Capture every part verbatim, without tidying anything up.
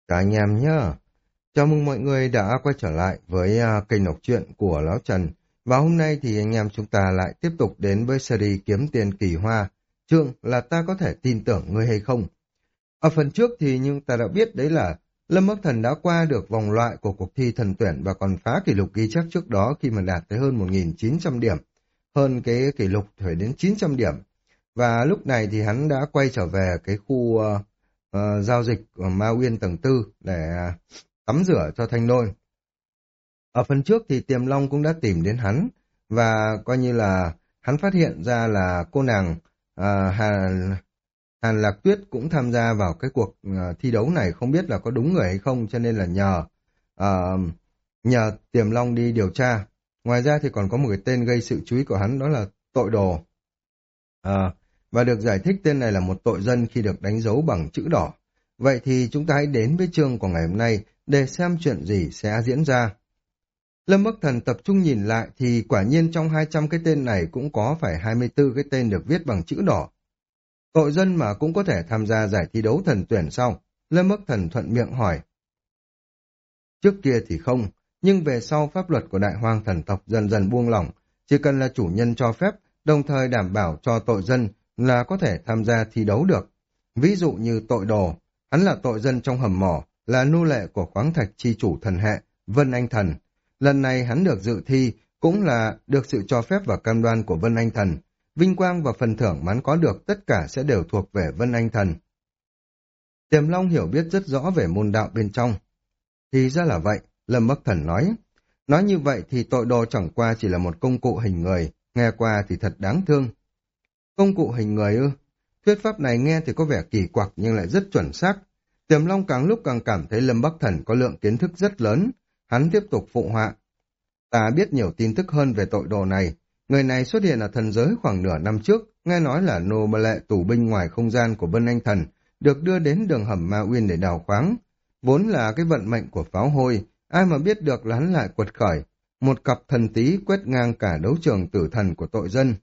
Cả anh em nhá. Chào mừng mọi người đã quay trở lại với à, kênh đọc truyện của Lão Trần. Và hôm nay thì anh em chúng ta lại tiếp tục đến với series Kiếm Tiền Kỳ Hoa. Chương là ta có thể tin tưởng ngươi hay không. Ở phần trước thì nhưng ta đã biết đấy là Lâm Bắc Thần đã qua được vòng loại của cuộc thi thần tuyển và còn phá kỷ lục ghi chép trước đó khi mà đạt tới hơn một nghìn chín trăm điểm. Hơn cái kỷ lục phải đến chín trăm điểm. Và lúc này thì hắn đã quay trở về cái khu ờ, ờ, giao dịch của Ma Uyên tầng tư để à, tắm rửa cho thanh nôi. Ở phần trước thì Tiềm Long cũng đã tìm đến hắn và coi như là hắn phát hiện ra là cô nàng à, Hàn, Hàn Lạc Tuyết cũng tham gia vào cái cuộc à, thi đấu này, không biết là có đúng người hay không, cho nên là nhờ à, nhờ Tiềm Long đi điều tra. Ngoài ra thì còn có một cái tên gây sự chú ý của hắn, đó là tội đồ. À, và được giải thích tên này là một tội dân khi được đánh dấu bằng chữ đỏ. Vậy thì chúng ta hãy đến với chương của ngày hôm nay để xem chuyện gì sẽ diễn ra. Lâm Bắc Thần tập trung nhìn lại thì quả nhiên trong hai trăm cái tên này cũng có phải hai mươi tư cái tên được viết bằng chữ đỏ. Tội dân mà cũng có thể tham gia giải thi đấu thần tuyển sau. Lâm Bắc Thần thuận miệng hỏi. Trước kia thì không, nhưng về sau pháp luật của Đại Hoang thần tộc dần dần buông lỏng, chỉ cần là chủ nhân cho phép, đồng thời đảm bảo cho tội dân là có thể tham gia thi đấu được. Ví dụ như tội đồ, hắn là tội dân trong hầm mỏ, là nô lệ của khoáng thạch chi chủ thần hệ, Vân Anh Thần. Lần này hắn được dự thi cũng là được sự cho phép và cam đoan của Vân Anh Thần. Vinh quang và phần thưởng mà hắn có được tất cả sẽ đều thuộc về Vân Anh Thần. Tiềm Long hiểu biết rất rõ về môn đạo bên trong. Thì ra là vậy, Lâm Bắc Thần nói. Nói như vậy thì tội đồ chẳng qua chỉ là một công cụ hình người, nghe qua thì thật đáng thương. Công cụ hình người ư? Thuyết pháp này nghe thì có vẻ kỳ quặc nhưng lại rất chuẩn xác. Tiềm Long càng lúc càng cảm thấy Lâm Bắc Thần có lượng kiến thức rất lớn. Hắn tiếp tục phụ họa. Ta biết nhiều tin tức hơn về tội đồ này. Người này xuất hiện ở thần giới khoảng nửa năm trước, nghe nói là nô lệ tù binh ngoài không gian của Vân Anh Thần, được đưa đến đường hầm Ma Uyên để đào khoáng. Vốn là cái vận mệnh của pháo hôi, ai mà biết được là hắn lại quật khởi. Một cặp thần tí quét ngang cả đấu trường tử thần của tội dân.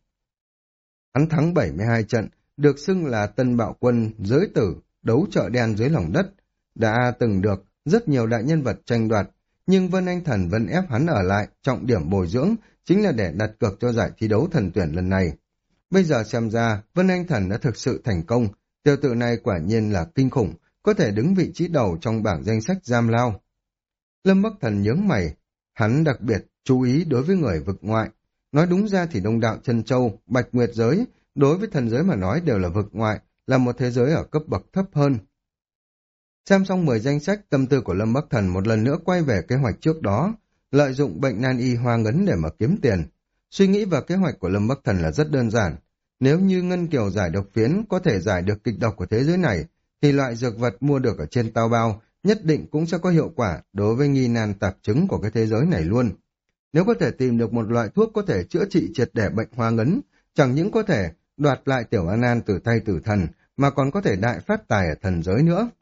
Hắn thắng bảy mươi hai trận, được xưng là tân bạo quân, giới tử, đấu chợ đen dưới lòng đất. Đã từng được rất nhiều đại nhân vật tranh đoạt, nhưng Vân Anh Thần vẫn ép hắn ở lại, trọng điểm bồi dưỡng, chính là để đặt cược cho giải thi đấu thần tuyển lần này. Bây giờ xem ra, Vân Anh Thần đã thực sự thành công, tiểu tử này quả nhiên là kinh khủng, có thể đứng vị trí đầu trong bảng danh sách giam lao. Lâm Bắc Thần nhướng mày, hắn đặc biệt chú ý đối với người vực ngoại. Nói đúng ra thì Đông Đạo Chân Châu, Bạch Nguyệt Giới, đối với thần giới mà nói đều là vực ngoại, là một thế giới ở cấp bậc thấp hơn. Xem xong mười danh sách, tâm tư của Lâm Bắc Thần một lần nữa quay về kế hoạch trước đó, lợi dụng bệnh nan y hoa ngấn để mà kiếm tiền. Suy nghĩ vào kế hoạch của Lâm Bắc Thần là rất đơn giản. Nếu như Ngân Kiều giải độc phiến có thể giải được kịch độc của thế giới này, thì loại dược vật mua được ở trên tao bao nhất định cũng sẽ có hiệu quả đối với nghi nan tạp chứng của cái thế giới này luôn. Nếu có thể tìm được một loại thuốc có thể chữa trị triệt để bệnh hoa ngấn, chẳng những có thể đoạt lại Tiểu An An từ tay tử thần, mà còn có thể đại phát tài ở thần giới nữa.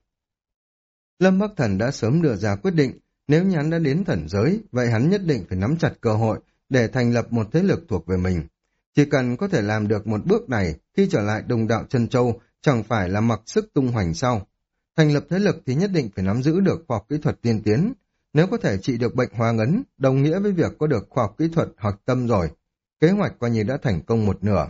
Lâm Bắc Thần đã sớm đưa ra quyết định, nếu như hắn đã đến thần giới, vậy hắn nhất định phải nắm chặt cơ hội để thành lập một thế lực thuộc về mình. Chỉ cần có thể làm được một bước này, khi trở lại Đông Đạo Chân Châu, chẳng phải là mặc sức tung hoành sau. Thành lập thế lực thì nhất định phải nắm giữ được khoa học kỹ thuật tiên tiến. Nếu có thể trị được bệnh hoa ngấn, đồng nghĩa với việc có được khoa học kỹ thuật hoặc tâm rồi. Kế hoạch coi như đã thành công một nửa.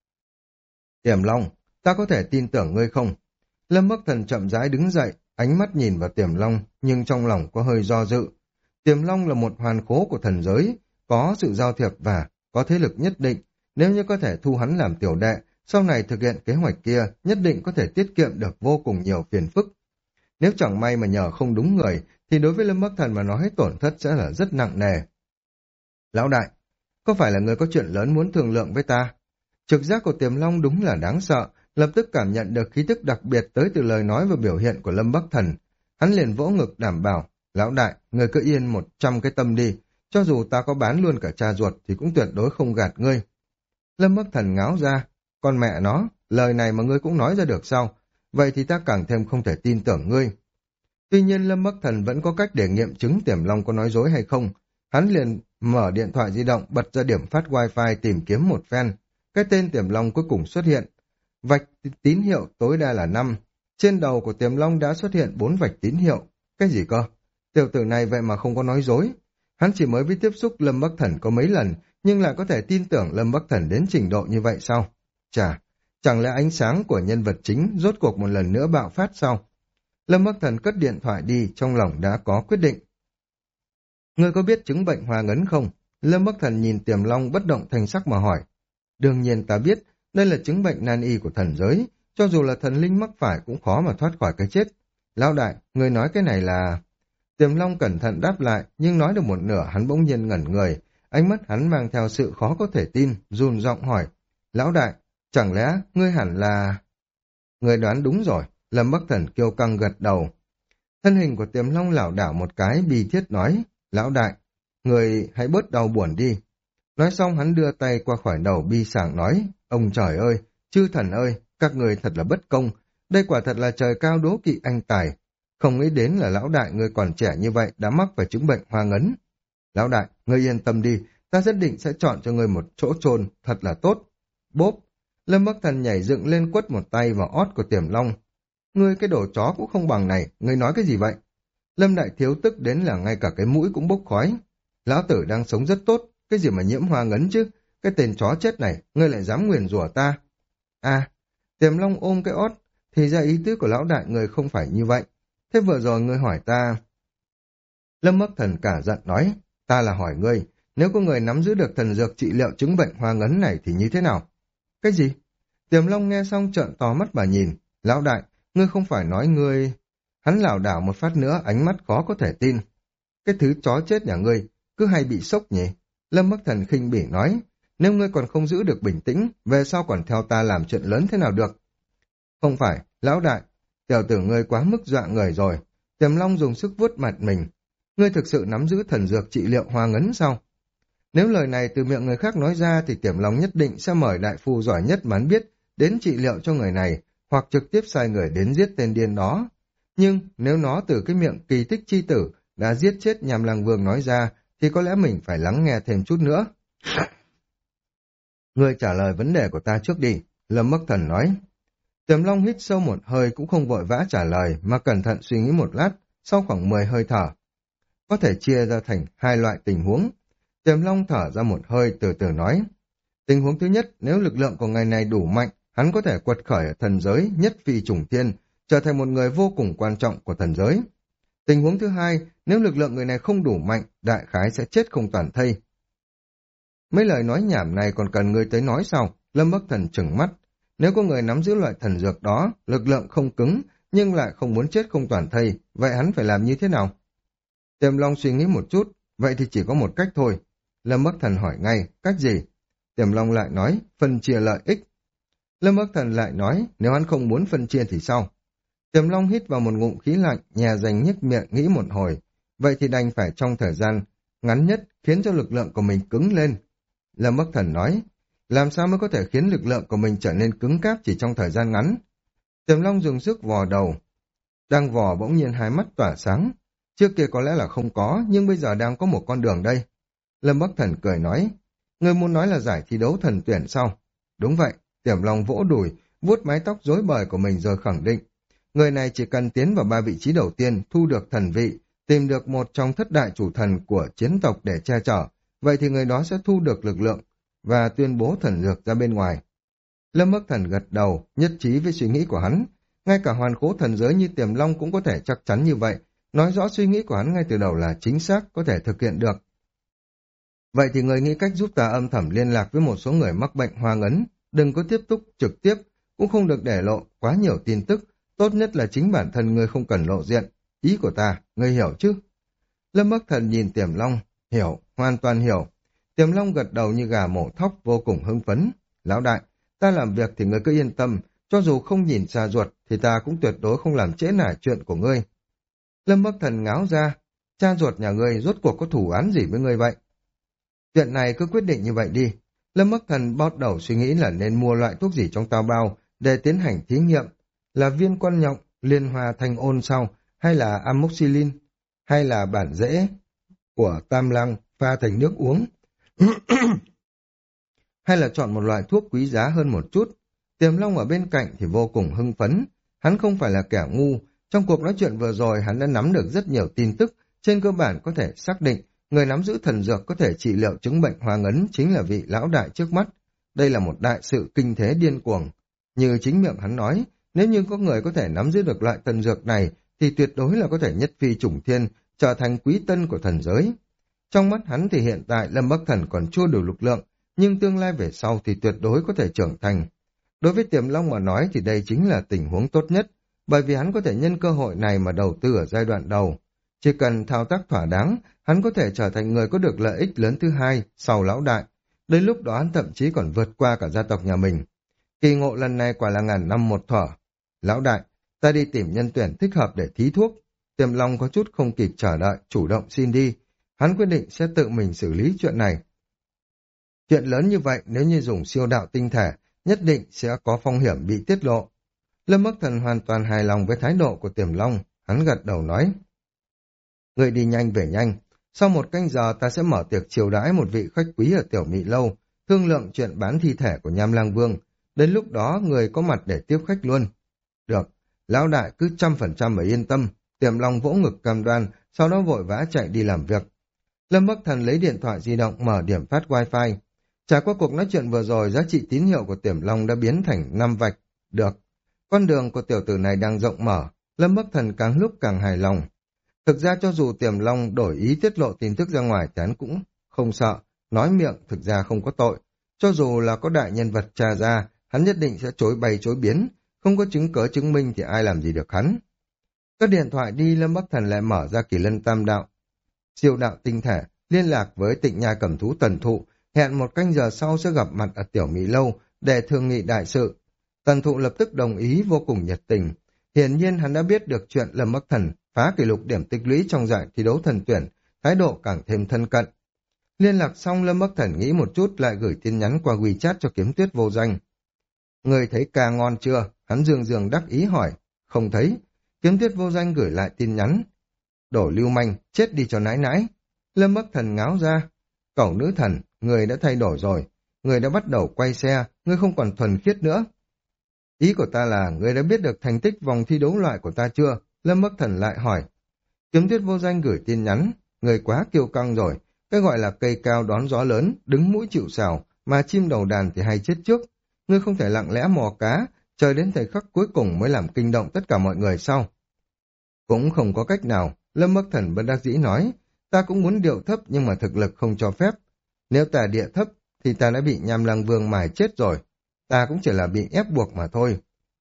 Tiềm Long, ta có thể tin tưởng ngươi không? Lâm Bắc Thần chậm rãi đứng dậy, ánh mắt nhìn vào Tiềm Long, nhưng trong lòng có hơi do dự. Tiềm Long là một hoàn khố của thần giới, có sự giao thiệp và có thế lực nhất định. Nếu như có thể thu hắn làm tiểu đệ, sau này thực hiện kế hoạch kia, nhất định có thể tiết kiệm được vô cùng nhiều phiền phức. Nếu chẳng may mà nhờ không đúng người, thì đối với Lâm Bắc Thần mà nói tổn thất sẽ là rất nặng nề. Lão đại, có phải là người có chuyện lớn muốn thương lượng với ta? Trực giác của Tiềm Long đúng là đáng sợ, lập tức cảm nhận được khí tức đặc biệt tới từ lời nói và biểu hiện của Lâm Bắc Thần. Hắn liền vỗ ngực đảm bảo, lão đại, người cứ yên một trăm cái tâm đi, cho dù ta có bán luôn cả cha ruột thì cũng tuyệt đối không gạt ngươi. Lâm Bắc Thần ngáo ra, con mẹ nó, lời này mà ngươi cũng nói ra được sao? Vậy thì ta càng thêm không thể tin tưởng ngươi. Tuy nhiên Lâm Bắc Thần vẫn có cách để nghiệm chứng Tiềm Long có nói dối hay không. Hắn liền mở điện thoại di động, bật ra điểm phát wifi tìm kiếm một phen. Cái tên Tiềm Long cuối cùng xuất hiện. Vạch tín hiệu tối đa là năm. Trên đầu của Tiềm Long đã xuất hiện bốn vạch tín hiệu. Cái gì cơ? Tiểu tử này vậy mà không có nói dối. Hắn chỉ mới với tiếp xúc Lâm Bắc Thần có mấy lần, nhưng lại có thể tin tưởng Lâm Bắc Thần đến trình độ như vậy sao? Chà, chẳng lẽ ánh sáng của nhân vật chính rốt cuộc một lần nữa bạo phát sao? Lâm Bắc Thần cất điện thoại đi, trong lòng đã có quyết định. Ngươi có biết chứng bệnh hoa ngấn không? Lâm Bắc Thần nhìn Tiềm Long bất động thanh sắc mà hỏi. Đương nhiên ta biết, đây là chứng bệnh nan y của thần giới, cho dù là thần linh mắc phải cũng khó mà thoát khỏi cái chết. Lão đại, ngươi nói cái này là... Tiềm Long cẩn thận đáp lại, nhưng nói được một nửa hắn bỗng nhiên ngẩn người, ánh mắt hắn mang theo sự khó có thể tin, run giọng hỏi. Lão đại, chẳng lẽ ngươi hẳn là... Ngươi đoán đúng rồi, Lâm Bắc Thần kiêu căng gật đầu. Thân hình của Tiềm Long lảo đảo một cái bi thiết nói. Lão đại, người hãy bớt đau buồn đi. Nói xong hắn đưa tay qua khỏi đầu bi sảng nói, ông trời ơi, chư thần ơi, các người thật là bất công, đây quả thật là trời cao đố kỵ anh tài. Không nghĩ đến là lão đại người còn trẻ như vậy đã mắc phải chứng bệnh hoa ngấn. Lão đại, ngươi yên tâm đi, ta nhất định sẽ chọn cho ngươi một chỗ chôn thật là tốt. Bốp, Lâm Bắc Thần nhảy dựng lên quất một tay vào ót của Tiềm Long. Ngươi cái đồ chó cũng không bằng này, ngươi nói cái gì vậy? Lâm Đại Thiếu tức đến là ngay cả cái mũi cũng bốc khói. Lão tử đang sống rất tốt, cái gì mà nhiễm hoa ngấn chứ? Cái tên chó chết này, ngươi lại dám nguyền rủa ta? À, Tiềm Long ôm cái ót, thì ra ý tứ của lão đại người không phải như vậy. Thế vừa rồi ngươi hỏi ta... Lâm Bắc Thần cả giận nói, ta là hỏi ngươi, nếu có người nắm giữ được thần dược trị liệu chứng bệnh hoa ngấn này thì như thế nào? Cái gì? Tiềm Long nghe xong trợn to mắt mà nhìn, lão đại, ngươi không phải nói ngươi... Hắn lảo đảo một phát nữa, ánh mắt khó có thể tin. Cái thứ chó chết nhà ngươi, cứ hay bị sốc nhỉ? Lâm Bắc Thần khinh bỉ nói, nếu ngươi còn không giữ được bình tĩnh, về sau còn theo ta làm chuyện lớn thế nào được? Không phải, lão đại, tiểu tử ngươi quá mức dọa người rồi. Tiềm Long dùng sức vuốt mặt mình. Ngươi thực sự nắm giữ thần dược trị liệu hoa ngấn sao? Nếu lời này từ miệng người khác nói ra thì Tiềm Long nhất định sẽ mời đại phu giỏi nhất mà hắn biết đến trị liệu cho người này, hoặc trực tiếp sai người đến giết tên điên đó. Nhưng nếu nó từ cái miệng kỳ tích chi tử đã giết chết Nham Lăng Vương nói ra, thì có lẽ mình phải lắng nghe thêm chút nữa. Ngươi trả lời vấn đề của ta trước đi, Lâm Bắc Thần nói. Tiềm Long hít sâu một hơi cũng không vội vã trả lời, mà cẩn thận suy nghĩ một lát, sau khoảng mười hơi thở. Có thể chia ra thành hai loại tình huống. Tiềm Long thở ra một hơi từ từ nói. Tình huống thứ nhất, nếu lực lượng của người này đủ mạnh, hắn có thể quật khởi ở thần giới nhất phi trùng thiên, trở thành một người vô cùng quan trọng của thần giới. Tình huống thứ hai, nếu lực lượng người này không đủ mạnh, đại khái sẽ chết không toàn thây. Mấy lời nói nhảm này còn cần người tới nói sao? Lâm Bắc Thần trừng mắt. Nếu có người nắm giữ loại thần dược đó, lực lượng không cứng, nhưng lại không muốn chết không toàn thây, vậy hắn phải làm như thế nào? Tiềm Long suy nghĩ một chút, vậy thì chỉ có một cách thôi. Lâm Bắc Thần hỏi ngay, cách gì? Tiềm Long lại nói, phân chia lợi ích. Lâm Bắc Thần lại nói, nếu hắn không muốn phân chia thì sao? Tiềm Long hít vào một ngụm khí lạnh, nhà dành nhếch miệng nghĩ một hồi. Vậy thì đành phải trong thời gian ngắn nhất khiến cho lực lượng của mình cứng lên. Lâm Bắc Thần nói, làm sao mới có thể khiến lực lượng của mình trở nên cứng cáp chỉ trong thời gian ngắn? Tiềm Long dùng sức vò đầu. Đang vò bỗng nhiên hai mắt tỏa sáng. Trước kia có lẽ là không có, nhưng bây giờ đang có một con đường đây. Lâm Bắc Thần cười nói, ngươi muốn nói là giải thi đấu thần tuyển sao? Đúng vậy, Tiềm Long vỗ đùi, vuốt mái tóc rối bời của mình rồi khẳng định. Người này chỉ cần tiến vào ba vị trí đầu tiên, thu được thần vị, tìm được một trong thất đại chủ thần của chiến tộc để che chở, vậy thì người đó sẽ thu được lực lượng và tuyên bố thần dược ra bên ngoài. Lâm Bắc Thần gật đầu, nhất trí với suy nghĩ của hắn. Ngay cả hoàn khố thần giới như Tiềm Long cũng có thể chắc chắn như vậy, nói rõ suy nghĩ của hắn ngay từ đầu là chính xác, có thể thực hiện được. Vậy thì người nghĩ cách giúp ta âm thầm liên lạc với một số người mắc bệnh hoa ngấn, đừng có tiếp tục trực tiếp, cũng không được để lộ quá nhiều tin tức, tốt nhất là chính bản thân ngươi không cần lộ diện. Ý của ta, ngươi hiểu chứ? Lâm Bắc Thần nhìn Tiềm Long, hiểu, hoàn toàn hiểu. Tiềm Long gật đầu như gà mổ thóc vô cùng hưng phấn. Lão đại, ta làm việc thì ngươi cứ yên tâm, cho dù không nhìn xa ruột thì ta cũng tuyệt đối không làm trễ nải chuyện của ngươi. Lâm Bắc Thần ngáo ra, cha ruột nhà ngươi rốt cuộc có thủ án gì với ngươi vậy? Chuyện này cứ quyết định như vậy đi. Lâm Bắc Thần bắt đầu suy nghĩ là nên mua loại thuốc gì trong tao bao để tiến hành thí nghiệm, là viên quan nhộng, liên hoa thanh ôn sau, hay là amoxicillin, hay là bản rễ của tam lăng pha thành nước uống, hay là chọn một loại thuốc quý giá hơn một chút. Tiềm Long ở bên cạnh thì vô cùng hưng phấn, hắn không phải là kẻ ngu, Trong cuộc nói chuyện vừa rồi, hắn đã nắm được rất nhiều tin tức, trên cơ bản có thể xác định người nắm giữ thần dược có thể trị liệu chứng bệnh hoa ngấn chính là vị lão đại trước mắt. Đây là một đại sự kinh thế điên cuồng. Như chính miệng hắn nói, nếu như có người có thể nắm giữ được loại thần dược này, thì tuyệt đối là có thể nhất phi trùng thiên, trở thành quý tân của thần giới. Trong mắt hắn thì hiện tại Lâm Bắc Thần còn chưa đủ lực lượng, nhưng tương lai về sau thì tuyệt đối có thể trưởng thành. Đối với Tiềm Long mà nói thì đây chính là tình huống tốt nhất, bởi vì hắn có thể nhân cơ hội này mà đầu tư ở giai đoạn đầu. Chỉ cần thao tác thỏa đáng, hắn có thể trở thành người có được lợi ích lớn thứ hai sau lão đại. Đến lúc đó hắn thậm chí còn vượt qua cả gia tộc nhà mình. Kỳ ngộ lần này quả là ngàn năm một thở. Lão đại, ta đi tìm nhân tuyển thích hợp để thí thuốc. Tiềm Long có chút không kịp chờ đợi, chủ động xin đi. Hắn quyết định sẽ tự mình xử lý chuyện này. Chuyện lớn như vậy nếu như dùng siêu đạo tinh thể, nhất định sẽ có phong hiểm bị tiết lộ. Lâm Bắc Thần hoàn toàn hài lòng với thái độ của Tiềm Long, hắn gật đầu nói. Người đi nhanh về nhanh, sau một canh giờ ta sẽ mở tiệc chiêu đãi một vị khách quý ở Tiểu Mị Lâu, thương lượng chuyện bán thi thể của Nham Lang Vương. Đến lúc đó người có mặt để tiếp khách luôn. Được, lão đại cứ trăm phần trăm mà yên tâm. Tiềm Long vỗ ngực cam đoan, sau đó vội vã chạy đi làm việc. Lâm Bắc Thần lấy điện thoại di động mở điểm phát wifi. Trải qua cuộc nói chuyện vừa rồi, giá trị tín hiệu của Tiềm Long đã biến thành năm vạch. Được, con đường của tiểu tử này đang rộng mở, Lâm Bắc Thần càng lúc càng hài lòng. Thực ra cho dù Tiềm Long đổi ý tiết lộ tin tức ra ngoài thì hắn cũng không sợ, nói miệng thực ra không có tội. Cho dù là có đại nhân vật tra ra, hắn nhất định sẽ chối bay chối biến, không có chứng cớ chứng minh thì ai làm gì được hắn. Các điện thoại đi, Lâm Bắc Thần lại mở ra Kỳ Lân Tam Đạo. Siêu đạo tinh thể, liên lạc với Tịnh Nha Cẩm Thú Tần Thụ, hẹn một canh giờ sau sẽ gặp mặt ở Tiểu Mỹ Lâu để thương nghị đại sự. Tần Thụ lập tức đồng ý vô cùng nhiệt tình. Hiển nhiên hắn đã biết được chuyện Lâm Bắc Thần phá kỷ lục điểm tích lũy trong giải thi đấu thần tuyển, thái độ càng thêm thân cận. Liên lạc xong, Lâm Bắc Thần nghĩ một chút lại gửi tin nhắn qua WeChat cho Kiếm Tuyết Vô Danh. Người thấy ca ngon chưa? Hắn dường dường đắc ý hỏi. Không thấy. Kiếm Tuyết Vô Danh gửi lại tin nhắn. Đổ lưu manh, chết đi cho nãi nãi. Lâm Bắc Thần ngáo ra. Cẩu nữ thần, người đã thay đổi rồi. Người đã bắt đầu quay xe, người không còn thuần khiết nữa. Ý của ta là, người đã biết được thành tích vòng thi đấu loại của ta chưa? Lâm Bắc Thần lại hỏi. Kiếm Tuyết Vô Danh gửi tin nhắn. Người quá kiêu căng rồi. Cái gọi là cây cao đón gió lớn, đứng mũi chịu sào, mà chim đầu đàn thì hay chết trước. Ngươi không thể lặng lẽ mò cá, chờ đến thời khắc cuối cùng mới làm kinh động tất cả mọi người sau. Cũng không có cách nào, Lâm Bắc Thần bất đắc dĩ nói, ta cũng muốn điệu thấp nhưng mà thực lực không cho phép. Nếu ta địa thấp, thì ta đã bị Nham Lang Vương mài chết rồi. Ta cũng chỉ là bị ép buộc mà thôi.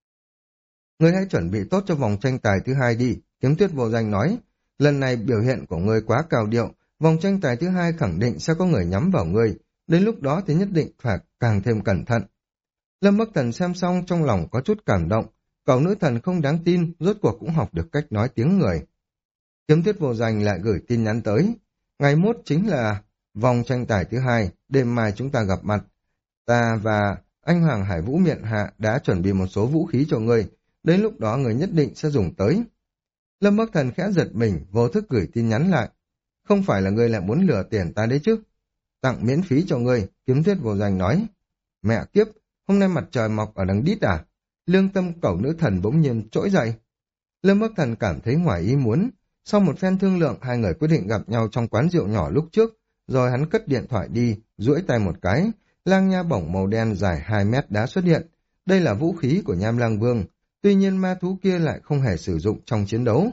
Ngươi hãy chuẩn bị tốt cho vòng tranh tài thứ hai đi, Kiếm Tuyết Vô Danh nói. Lần này biểu hiện của ngươi quá cao điệu, vòng tranh tài thứ hai khẳng định sẽ có người nhắm vào ngươi. Đến lúc đó thì nhất định phải càng thêm cẩn thận. Lâm Bắc Thần xem xong trong lòng có chút cảm động. Cậu nữ thần không đáng tin, rốt cuộc cũng học được cách nói tiếng người. Kiếm Tuyết Vô Danh lại gửi tin nhắn tới. Ngày mốt chính là vòng tranh tài thứ hai, đêm mai chúng ta gặp mặt. Ta và anh Hoàng Hải Vũ Miện Hạ đã chuẩn bị một số vũ khí cho ngươi, đến lúc đó người nhất định sẽ dùng tới. Lâm Bắc Thần khẽ giật mình, vô thức gửi tin nhắn lại. Không phải là ngươi lại muốn lừa tiền ta đấy chứ? Tặng miễn phí cho ngươi, Kiếm Tuyết Vô Danh nói. Mẹ kiếp, hôm nay mặt trời mọc ở đằng đít à? Lương tâm cẩu nữ thần bỗng nhiên trỗi dậy. Lâm Bắc Thần cảm thấy ngoài ý muốn. Sau một phen thương lượng, hai người quyết định gặp nhau trong quán rượu nhỏ lúc trước, rồi hắn cất điện thoại đi, duỗi tay một cái, lang nha bổng màu đen dài hai mét đã xuất hiện. Đây là vũ khí của Nham Lang Vương, tuy nhiên ma thú kia lại không hề sử dụng trong chiến đấu.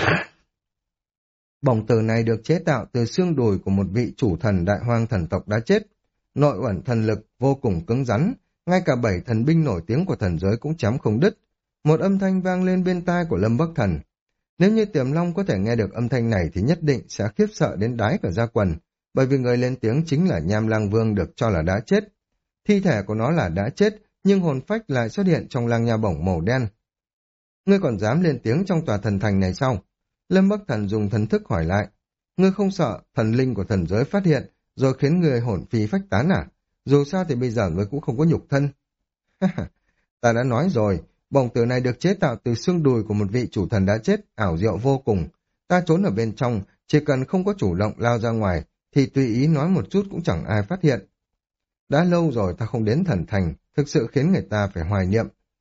Bổng từ này được chế tạo từ xương đùi của một vị chủ thần đại hoang thần tộc đã chết. Nội uẩn thần lực vô cùng cứng rắn, ngay cả bảy thần binh nổi tiếng của thần giới cũng chém không đứt. Một âm thanh vang lên bên tai của Lâm Bắc Thần. Nếu như Tiềm Long có thể nghe được âm thanh này thì nhất định sẽ khiếp sợ đến đái cả da quần, bởi vì người lên tiếng chính là Nham Lang Vương được cho là đã chết. Thi thể của nó là đã chết, nhưng hồn phách lại xuất hiện trong lang nha bổng màu đen. Ngươi còn dám lên tiếng trong tòa thần thành này sao? Lâm Bắc Thần dùng thần thức hỏi lại. Ngươi không sợ thần linh của thần giới phát hiện, rồi khiến người hồn phi phách tán à? Dù sao thì bây giờ ngươi cũng không có nhục thân. Ta đã nói rồi, bổng tử này được chế tạo từ xương đùi của một vị chủ thần đã chết, ảo diệu vô cùng. Ta trốn ở bên trong, chỉ cần không có chủ động lao ra ngoài, thì tùy ý nói một chút cũng chẳng ai phát hiện. Đã lâu rồi ta không đến thần thành, thực sự khiến người ta phải hoài niệm.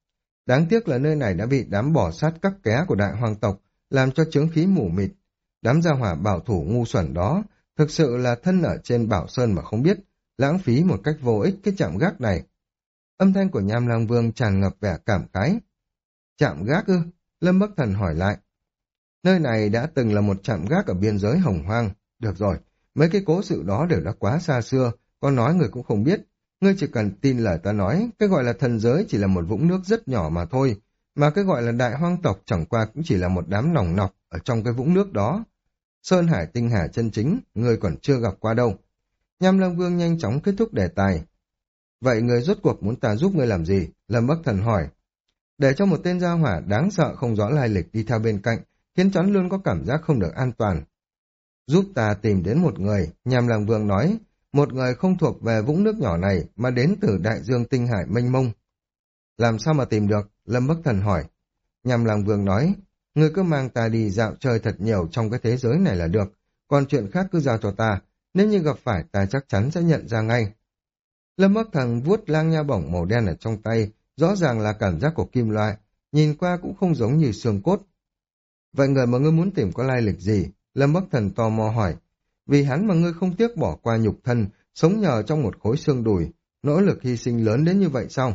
Đáng tiếc là nơi này đã bị đám bò sát các ké của đại hoàng tộc làm cho chướng khí mù mịt. Đám gia hỏa bảo thủ ngu xuẩn đó thực sự là thân ở trên bảo sơn mà không biết, lãng phí một cách vô ích cái trạm gác này. Âm thanh của Nham Lang Vương tràn ngập vẻ cảm khái. Trạm gác ư? Lâm Bắc Thần hỏi lại. Nơi này đã từng là một trạm gác ở biên giới Hồng Hoang. Được rồi, mấy cái cố sự đó đều đã quá xa xưa, có nói người cũng không biết. Ngươi chỉ cần tin lời ta nói, cái gọi là thần giới chỉ là một vũng nước rất nhỏ mà thôi, mà cái gọi là đại hoang tộc chẳng qua cũng chỉ là một đám nòng nọc ở trong cái vũng nước đó. Sơn Hải Tinh Hà chân chính, ngươi còn chưa gặp qua đâu. Nham Lang Vương nhanh chóng kết thúc đề tài. Vậy người rốt cuộc muốn ta giúp ngươi làm gì? Lâm Bắc Thần hỏi. Để cho một tên gia hỏa đáng sợ không rõ lai lịch đi theo bên cạnh, khiến cho hắn luôn có cảm giác không được an toàn. Giúp ta tìm đến một người, Nham Lang Vương nói, một người không thuộc về vũng nước nhỏ này mà đến từ đại dương tinh hải mênh mông. Làm sao mà tìm được? Lâm Bắc Thần hỏi. Nham Lang Vương nói, ngươi cứ mang ta đi dạo chơi thật nhiều trong cái thế giới này là được, còn chuyện khác cứ giao cho ta, nếu như gặp phải ta chắc chắn sẽ nhận ra ngay. Lâm Bắc Thần vuốt lang nha bổng màu đen ở trong tay, rõ ràng là cảm giác của kim loại, nhìn qua cũng không giống như xương cốt. Vậy người mà ngươi muốn tìm có lai lịch gì? Lâm Bắc Thần tò mò hỏi. Vì hắn mà ngươi không tiếc bỏ qua nhục thân, sống nhờ trong một khối xương đùi, nỗ lực hy sinh lớn đến như vậy sao?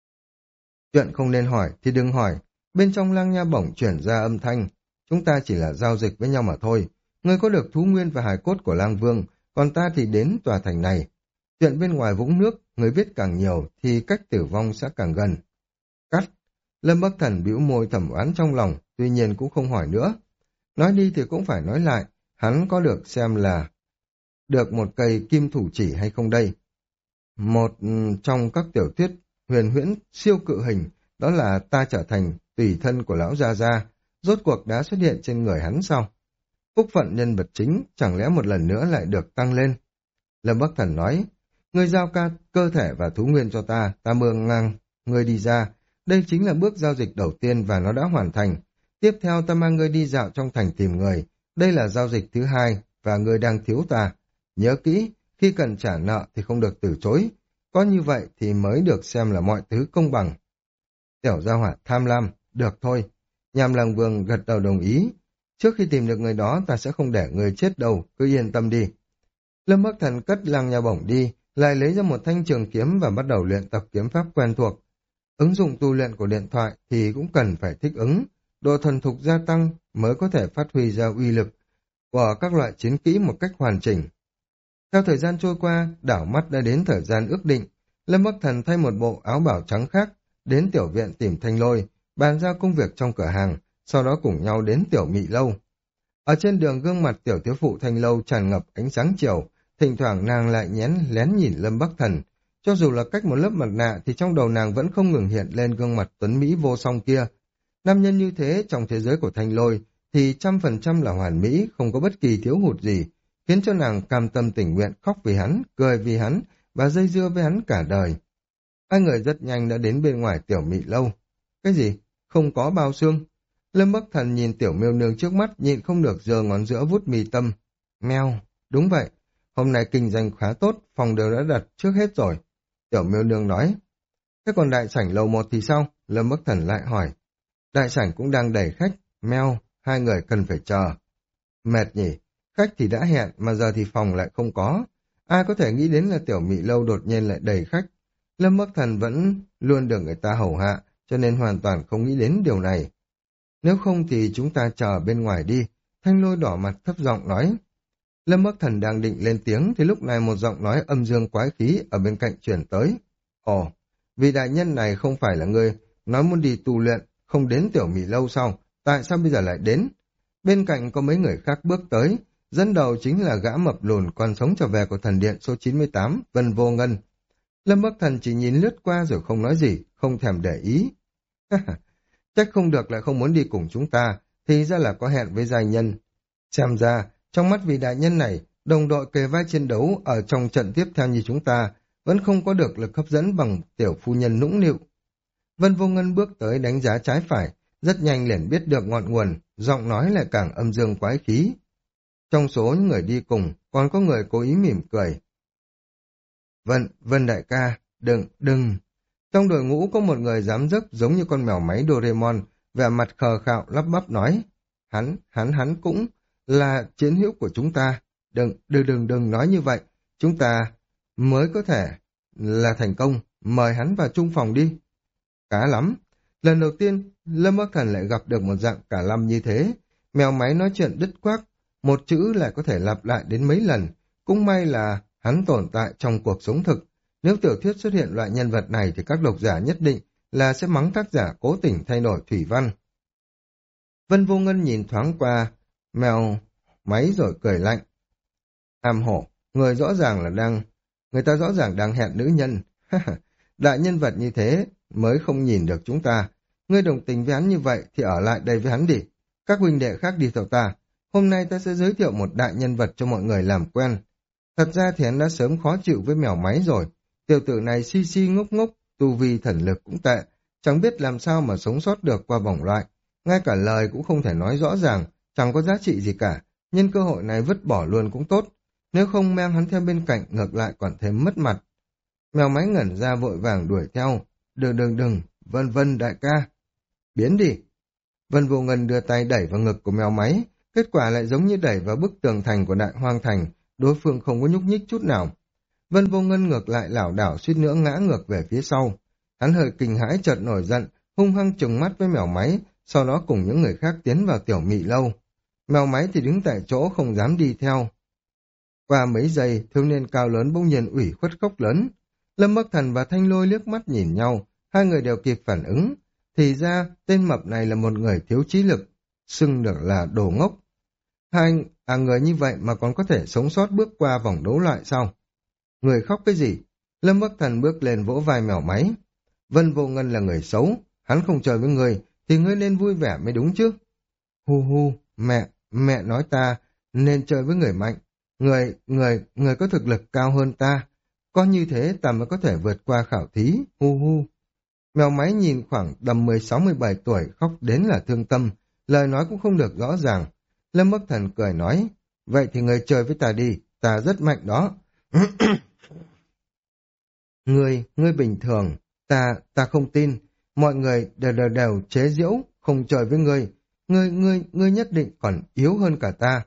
Chuyện không nên hỏi thì đừng hỏi. Bên trong lang nha bổng chuyển ra âm thanh. Chúng ta chỉ là giao dịch với nhau mà thôi. Ngươi có được thú nguyên và hài cốt của lang vương, còn ta thì đến tòa thành này. Chuyện bên ngoài vũng nước, người biết càng nhiều thì cách tử vong sẽ càng gần. Cắt. Lâm Bắc Thần bĩu môi thầm oán trong lòng, tuy nhiên cũng không hỏi nữa. Nói đi thì cũng phải nói lại, hắn có được xem là được một cây kim thủ chỉ hay không đây. Một trong các tiểu thuyết huyền huyễn siêu cự hình, đó là ta trở thành tùy thân của lão Gia Gia, rốt cuộc đã xuất hiện trên người hắn sau. Phúc phận nhân vật chính chẳng lẽ một lần nữa lại được tăng lên. Lâm Bắc Thần nói, ngươi giao ca cơ thể và thú nguyên cho ta, ta mương ngang, ngươi đi ra. Đây chính là bước giao dịch đầu tiên và nó đã hoàn thành. Tiếp theo ta mang ngươi đi dạo trong thành tìm người. Đây là giao dịch thứ hai và ngươi đang thiếu ta. Nhớ kỹ, khi cần trả nợ thì không được từ chối. Có như vậy thì mới được xem là mọi thứ công bằng. Tiểu gia hỏa tham lam, được thôi. Nham Lang Vương gật đầu đồng ý. Trước khi tìm được người đó ta sẽ không để người chết đâu, cứ yên tâm đi. Lâm Bắc Thần cất lang nha bổng đi, lại lấy ra một thanh trường kiếm và bắt đầu luyện tập kiếm pháp quen thuộc. Ứng dụng tu luyện của điện thoại thì cũng cần phải thích ứng, độ thuần thục gia tăng mới có thể phát huy ra uy lực của các loại chiến kỹ một cách hoàn chỉnh. Theo thời gian trôi qua, đảo mắt đã đến thời gian ước định, Lâm Bắc Thần thay một bộ áo bảo trắng khác, đến tiểu viện tìm Thanh Lôi, bàn giao công việc trong cửa hàng, sau đó cùng nhau đến tiểu Mị Lâu. Ở trên đường gương mặt tiểu thiếu phụ Thanh Lâu tràn ngập ánh sáng chiều, thỉnh thoảng nàng lại nhén lén nhìn Lâm Bắc Thần. Cho dù là cách một lớp mặt nạ thì trong đầu nàng vẫn không ngừng hiện lên gương mặt tuấn Mỹ vô song kia. Nam nhân như thế trong thế giới của Thanh Lôi thì trăm phần trăm là hoàn mỹ, không có bất kỳ thiếu hụt gì, khiến cho nàng cam tâm tình nguyện khóc vì hắn, cười vì hắn và dây dưa với hắn cả đời. Hai người rất nhanh đã đến bên ngoài tiểu Mị Lâu. Cái gì? Không có bao xương? Lâm Bắc Thần nhìn tiểu miêu nương trước mắt nhịn không được giơ ngón giữa vuốt mi tâm. Meo, đúng vậy. Hôm nay kinh doanh khá tốt, phòng đều đã đặt trước hết rồi. Tiểu miêu nương nói. Thế còn đại sảnh lầu một thì sao? Lâm Bắc Thần lại hỏi. Đại sảnh cũng đang đầy khách. Meo, hai người cần phải chờ. Mệt nhỉ, khách thì đã hẹn mà giờ thì phòng lại không có. Ai có thể nghĩ đến là tiểu Mị Lâu đột nhiên lại đầy khách. Lâm Bắc Thần vẫn luôn được người ta hầu hạ, cho nên hoàn toàn không nghĩ đến điều này. Nếu không thì chúng ta chờ bên ngoài đi. Thanh Lôi đỏ mặt thấp giọng nói. Lâm Bắc Thần đang định lên tiếng thì lúc này một giọng nói âm dương quái khí ở bên cạnh chuyển tới. Ồ, vị đại nhân này không phải là người nói muốn đi tu luyện, không đến tiểu Mị Lâu sau, tại sao bây giờ lại đến? Bên cạnh có mấy người khác bước tới, dẫn đầu chính là gã mập lùn còn sống trở về của thần điện số chín mươi tám, Vân Vô Ngân. Lâm Bắc Thần chỉ nhìn lướt qua rồi không nói gì, không thèm để ý. Chắc không được lại không muốn đi cùng chúng ta, thì ra là có hẹn với giai nhân. Xem ra, trong mắt vị đại nhân này, đồng đội kề vai chiến đấu ở trong trận tiếp theo như chúng ta, vẫn không có được lực hấp dẫn bằng tiểu phu nhân nũng nịu. Vân Vô Ngân bước tới đánh giá trái phải, rất nhanh liền biết được ngọn nguồn, giọng nói lại càng âm dương quái khí. Trong số những người đi cùng, còn có người cố ý mỉm cười. Vân, Vân đại ca, đừng, đừng. Trong đội ngũ có một người dám dấp giống như con mèo máy Doraemon, vẻ mặt khờ khạo lắp bắp nói. Hắn, hắn, hắn cũng là chiến hữu của chúng ta. Đừng, đừng, đừng, đừng nói như vậy. Chúng ta mới có thể là thành công. Mời hắn vào chung phòng đi. Cá lắm. Lần đầu tiên, Lâm Bắc Thần lại gặp được một dạng cả lâm như thế. Mèo máy nói chuyện đứt quác, một chữ lại có thể lặp lại đến mấy lần. Cũng may là hắn tồn tại trong cuộc sống thực. Nếu tiểu thuyết xuất hiện loại nhân vật này thì các độc giả nhất định là sẽ mắng tác giả cố tình thay đổi thủy văn. Vân Vô Ngân nhìn thoáng qua mèo máy rồi cười lạnh. Hàm hổ, người rõ ràng là đang, người ta rõ ràng đang hẹn nữ nhân. Đại nhân vật như thế mới không nhìn được chúng ta. Ngươi đồng tình với hắn như vậy thì ở lại đây với hắn đi. Các huynh đệ khác đi theo ta. Hôm nay ta sẽ giới thiệu một đại nhân vật cho mọi người làm quen. Thật ra thì hắn đã sớm khó chịu với mèo máy rồi. Tiểu tử này si si ngốc ngốc, tu vi thần lực cũng tệ. Chẳng biết làm sao mà sống sót được qua vòng loại. Ngay cả lời cũng không thể nói rõ ràng, chẳng có giá trị gì cả. Nhân cơ hội này vứt bỏ luôn cũng tốt. Nếu không mang hắn theo bên cạnh ngược lại còn thêm mất mặt. Mèo máy ngẩn ra vội vàng đuổi theo. Đừng đừng đừng, Vân Vân đại ca. Biến đi. Vân Vô Ngân đưa tay đẩy vào ngực của mèo máy. Kết quả lại giống như đẩy vào bức tường thành của đại hoang thành. Đối phương không có nhúc nhích chút nào. Vân Vô Ngân ngược lại lảo đảo suýt nữa ngã ngược về phía sau. Hắn hơi kinh hãi chợt nổi giận, hung hăng trừng mắt với mèo máy, sau đó cùng những người khác tiến vào tiểu mị lâu. Mèo máy thì đứng tại chỗ không dám đi theo. Qua mấy giây, thiếu niên cao lớn bỗng nhiên ủy khuất khóc lớn. Lâm Bắc Thần và Thanh Lôi liếc mắt nhìn nhau, hai người đều kịp phản ứng. Thì ra, tên mập này là một người thiếu trí lực, xưng được là đồ ngốc. Hai à, người như vậy mà còn có thể sống sót bước qua vòng đấu loại sao? Người khóc cái gì? Lâm Bắc Thần bước lên vỗ vai mèo máy. Vân Vô Ngân là người xấu, hắn không chơi với người, thì ngươi nên vui vẻ mới đúng chứ. Hu hu, mẹ, mẹ nói ta nên chơi với người mạnh. Người, người, người có thực lực cao hơn ta. Có như thế ta mới có thể vượt qua khảo thí, hu hu. Mèo máy nhìn khoảng tầm mười sáu mười bảy tuổi khóc đến là thương tâm, lời nói cũng không được rõ ràng. Lâm Bắc Thần cười nói, vậy thì người chơi với ta đi, ta rất mạnh đó. Ngươi, ngươi bình thường, ta, ta không tin, mọi người đều đều đều chế giễu, không chơi với ngươi, ngươi, ngươi, ngươi nhất định còn yếu hơn cả ta.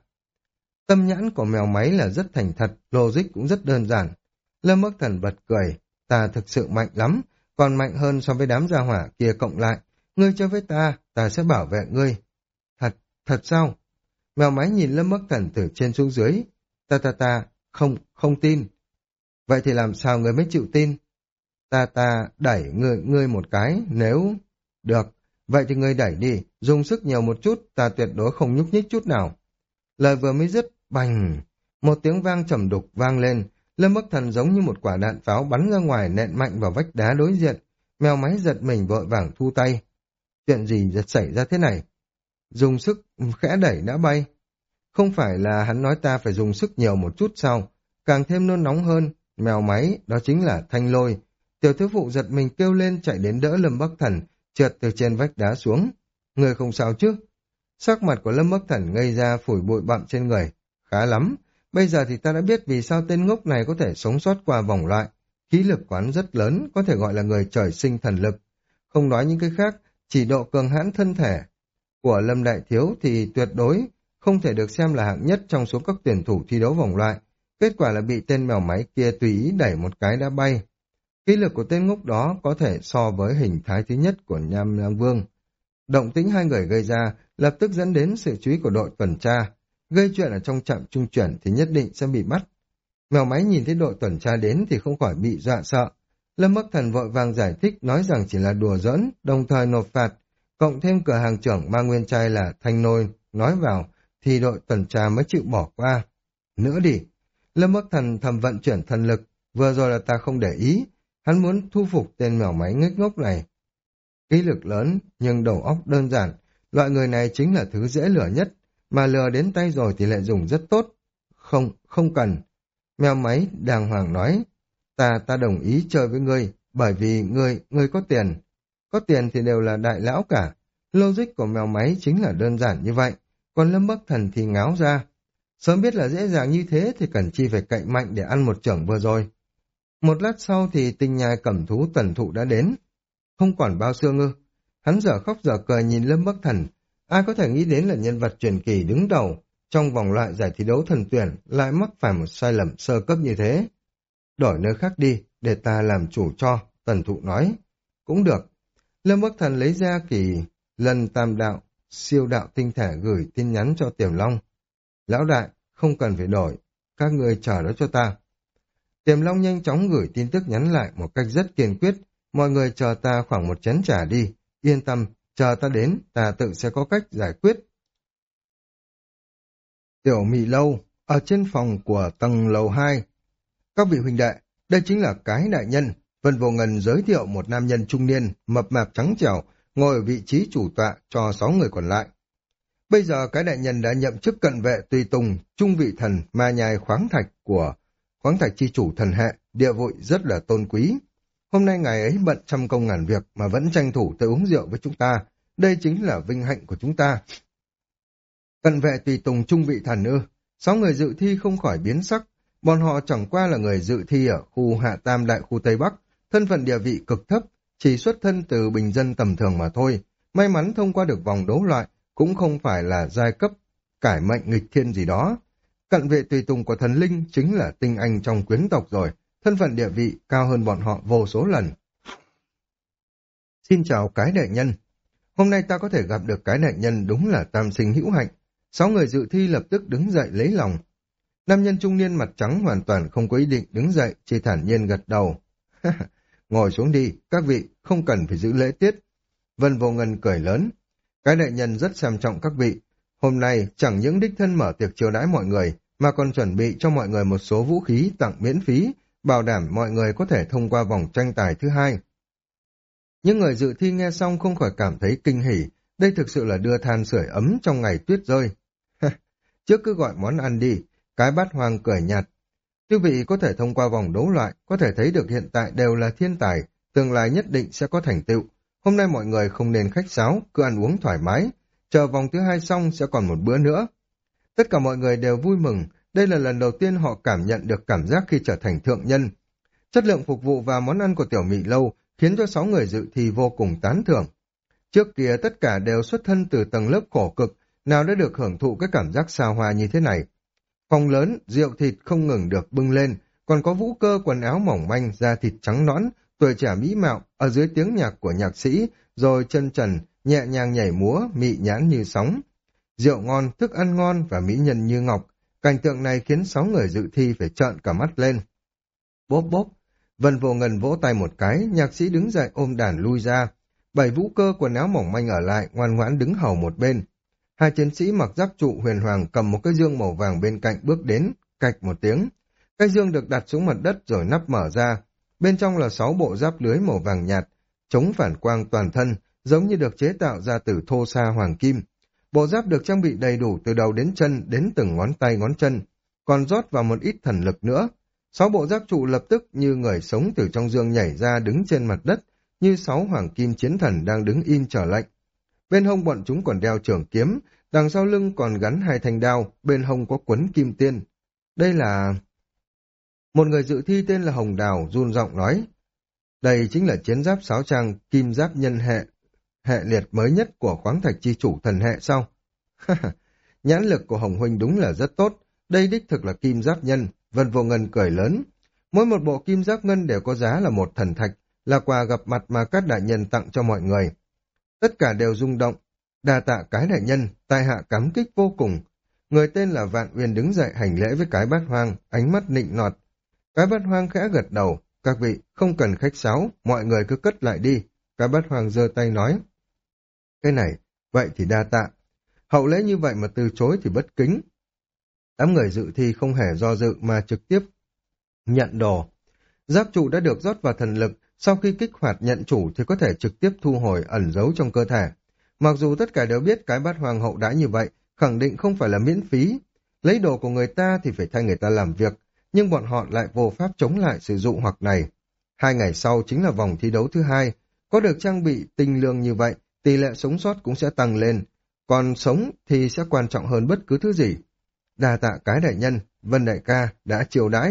Tâm nhãn của mèo máy là rất thành thật, logic cũng rất đơn giản. Lâm Bắc Thần bật cười, ta thực sự mạnh lắm, còn mạnh hơn so với đám gia hỏa kia cộng lại, ngươi chơi với ta, ta sẽ bảo vệ ngươi. Thật, thật sao? Mèo máy nhìn Lâm Bắc Thần từ trên xuống dưới, ta ta ta, không, không tin. Vậy thì làm sao ngươi mới chịu tin? Ta ta đẩy ngươi, ngươi một cái, nếu... Được, vậy thì ngươi đẩy đi, dùng sức nhiều một chút, ta tuyệt đối không nhúc nhích chút nào. Lời vừa mới dứt, bành! Một tiếng vang trầm đục vang lên, Lâm Bắc Thần giống như một quả đạn pháo bắn ra ngoài nện mạnh vào vách đá đối diện. Mèo máy giật mình vội vàng thu tay. Chuyện gì giật xảy ra thế này? Dùng sức khẽ đẩy đã bay. Không phải là hắn nói ta phải dùng sức nhiều một chút sao? Càng thêm nôn nóng hơn, mèo máy, đó chính là Thanh Lôi. Tiểu thiếu phụ giật mình kêu lên chạy đến đỡ Lâm Bắc Thần, trượt từ trên vách đá xuống. Người không sao chứ? Sắc mặt của Lâm Bắc Thần ngây ra phủi bụi bặm trên người. Khá lắm, bây giờ thì ta đã biết vì sao tên ngốc này có thể sống sót qua vòng loại. Khí lực quán rất lớn, có thể gọi là người trời sinh thần lực. Không nói những cái khác, chỉ độ cường hãn thân thể của Lâm Đại Thiếu thì tuyệt đối không thể được xem là hạng nhất trong số các tuyển thủ thi đấu vòng loại. Kết quả là bị tên mèo máy kia tùy ý đẩy một cái đã bay. Khí lực của tên ngốc đó có thể so với hình thái thứ nhất của Nham Lang Vương. Động tĩnh hai người gây ra lập tức dẫn đến sự chú ý của đội tuần tra. Gây chuyện ở trong trạm trung chuyển thì nhất định sẽ bị bắt. Mèo máy nhìn thấy đội tuần tra đến thì không khỏi bị dọa sợ. Lâm Bắc Thần vội vàng giải thích nói rằng chỉ là đùa giỡn, đồng thời nộp phạt. Cộng thêm cửa hàng trưởng mang nguyên trai là Thanh Nôi nói vào thì đội tuần tra mới chịu bỏ qua. Nữa đi. Lâm Bắc Thần thầm vận chuyển thần lực, vừa rồi là ta không để ý. Hắn muốn thu phục tên mèo máy ngếch ngốc này. Khí lực lớn, nhưng đầu óc đơn giản. Loại người này chính là thứ dễ lừa nhất, mà lừa đến tay rồi thì lại dùng rất tốt. Không, không cần. Mèo máy đàng hoàng nói, ta, ta đồng ý chơi với ngươi, bởi vì ngươi, ngươi có tiền. Có tiền thì đều là đại lão cả. Logic của mèo máy chính là đơn giản như vậy, còn Lâm Bắc Thần thì ngáo ra. Sớm biết là dễ dàng như thế thì cần chi phải cậy mạnh để ăn một chưởng vừa rồi. Một lát sau thì tinh nhai cẩm thú Tần Thụ đã đến. Không còn bao xương ư? Hắn dở khóc dở cười nhìn Lâm Bắc Thần. Ai có thể nghĩ đến là nhân vật truyền kỳ đứng đầu trong vòng loại giải thi đấu thần tuyển lại mắc phải một sai lầm sơ cấp như thế. Đổi nơi khác đi, để ta làm chủ cho, Tần Thụ nói. Cũng được. Lâm Bắc Thần lấy ra kỳ lần tam đạo, siêu đạo tinh thể gửi tin nhắn cho Tiềm Long. Lão đại, không cần phải đổi, các người chờ đó cho ta. Tiềm Long nhanh chóng gửi tin tức nhắn lại một cách rất kiên quyết. Mọi người chờ ta khoảng một chén trà đi, yên tâm, chờ ta đến, ta tự sẽ có cách giải quyết. Tiểu Mị Lâu, ở trên phòng của tầng lầu hai. Các vị huynh đệ, đây chính là cái đại nhân. Vân Vô Ngân giới thiệu một nam nhân trung niên, mập mạp trắng trẻo, ngồi ở vị trí chủ tọa cho sáu người còn lại. Bây giờ cái đại nhân đã nhậm chức cận vệ tùy tùng, trung vị thần, ma nhai khoáng thạch của khoáng thạch chi chủ thần hệ, địa vị rất là tôn quý. Hôm nay ngài ấy bận trăm công ngàn việc mà vẫn tranh thủ tới uống rượu với chúng ta. Đây chính là vinh hạnh của chúng ta. Cận vệ tùy tùng trung vị thần ư? Sáu người dự thi không khỏi biến sắc. Bọn họ chẳng qua là người dự thi ở khu Hạ Tam Đại khu Tây Bắc, thân phận địa vị cực thấp, chỉ xuất thân từ bình dân tầm thường mà thôi. May mắn thông qua được vòng đấu loại, cũng không phải là giai cấp cải mệnh nghịch thiên gì đó. Cận vệ tùy tùng của thần linh chính là tinh anh trong quyến tộc rồi, thân phận địa vị cao hơn bọn họ vô số lần. Xin chào cái đại nhân. Hôm nay ta có thể gặp được cái đại nhân đúng là tam sinh hữu hạnh. Sáu người dự thi lập tức đứng dậy lấy lòng. Nam nhân trung niên mặt trắng hoàn toàn không có ý định đứng dậy, chỉ thản nhiên gật đầu. Ngồi xuống đi, các vị, không cần phải giữ lễ tiết. Vân Vô Ngân cười lớn. Cái đại nhân rất xem trọng các vị. Hôm nay chẳng những đích thân mở tiệc chiêu đãi mọi người, mà còn chuẩn bị cho mọi người một số vũ khí tặng miễn phí, bảo đảm mọi người có thể thông qua vòng tranh tài thứ hai. Những người dự thi nghe xong không khỏi cảm thấy kinh hỉ, đây thực sự là đưa than sưởi ấm trong ngày tuyết rơi. Trước cứ gọi món ăn đi, cái bát hoang cười nhạt. Quý vị có thể thông qua vòng đấu loại, có thể thấy được hiện tại đều là thiên tài, tương lai nhất định sẽ có thành tựu. Hôm nay mọi người không nên khách sáo, cứ ăn uống thoải mái, chờ vòng thứ hai xong sẽ còn một bữa nữa. Tất cả mọi người đều vui mừng, đây là lần đầu tiên họ cảm nhận được cảm giác khi trở thành thượng nhân. Chất lượng phục vụ và món ăn của Tiểu Mị Lâu khiến cho sáu người dự thi vô cùng tán thưởng. Trước kia tất cả đều xuất thân từ tầng lớp khổ cực, nào đã được hưởng thụ cái cảm giác xa hoa như thế này. Phòng lớn, rượu thịt không ngừng được bưng lên, còn có vũ cơ quần áo mỏng manh, da thịt trắng nõn, tuổi trẻ mỹ mạo, ở dưới tiếng nhạc của nhạc sĩ, rồi chân trần, nhẹ nhàng nhảy múa, mị nhãn như sóng. Rượu ngon, thức ăn ngon và mỹ nhân như ngọc, cảnh tượng này khiến sáu người dự thi phải trợn cả mắt lên. Bốp bốp, Vân Vô Ngân vỗ tay một cái, nhạc sĩ đứng dậy ôm đàn lui ra. Bảy vũ cơ quần áo mỏng manh ở lại, ngoan ngoãn đứng hầu một bên. Hai chiến sĩ mặc giáp trụ huyền hoàng cầm một cái dương màu vàng bên cạnh bước đến, cạch một tiếng. Cái dương được đặt xuống mặt đất rồi nắp mở ra. Bên trong là sáu bộ giáp lưới màu vàng nhạt, chống phản quang toàn thân, giống như được chế tạo ra từ thô sa hoàng kim. Bộ giáp được trang bị đầy đủ từ đầu đến chân, đến từng ngón tay ngón chân, còn rót vào một ít thần lực nữa. Sáu bộ giáp trụ lập tức như người sống từ trong dương nhảy ra đứng trên mặt đất, như sáu hoàng kim chiến thần đang đứng im chờ lệnh. Bên hông bọn chúng còn đeo trường kiếm, đằng sau lưng còn gắn hai thanh đao, bên hông có quấn kim tiên. Đây là... Một người dự thi tên là Hồng Đào run giọng nói. Đây chính là chiến giáp sáo trang kim giáp nhân hệ, hệ liệt mới nhất của khoáng thạch chi chủ thần hệ sao? Nhãn lực của Hồng Huynh đúng là rất tốt, đây đích thực là kim giáp nhân. Vân Vô Ngân cười lớn. Mỗi một bộ kim giáp ngân đều có giá là một thần thạch, là quà gặp mặt mà các đại nhân tặng cho mọi người. Tất cả đều rung động. Đa tạ cái đại nhân, tại hạ cảm kích vô cùng. Người tên là Vạn Uyên đứng dậy hành lễ với cái bát hoang, ánh mắt nịnh nọt. Cái bát hoang khẽ gật đầu. Các vị, không cần khách sáo, mọi người cứ cất lại đi. Cái bát hoang giơ tay nói. Cái này, vậy thì đa tạ. Hậu lễ như vậy mà từ chối thì bất kính. Đám người dự thi không hề do dự mà trực tiếp nhận đồ. Giáp trụ đã được rót vào thần lực, sau khi kích hoạt nhận chủ thì có thể trực tiếp thu hồi ẩn giấu trong cơ thể. Mặc dù tất cả đều biết cái bát hoàng hậu đã như vậy, khẳng định không phải là miễn phí. Lấy đồ của người ta thì phải thay người ta làm việc, nhưng bọn họ lại vô pháp chống lại sự dụ hoặc này. Hai ngày sau chính là vòng thi đấu thứ hai, có được trang bị tinh lương như vậy, tỷ lệ sống sót cũng sẽ tăng lên, còn sống thì sẽ quan trọng hơn bất cứ thứ gì. Đa tạ cái đại nhân, Vân đại ca đã chiều đãi.